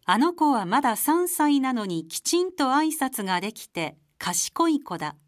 あの子はまだ3歳なのにきちんと挨拶ができて賢い子だ。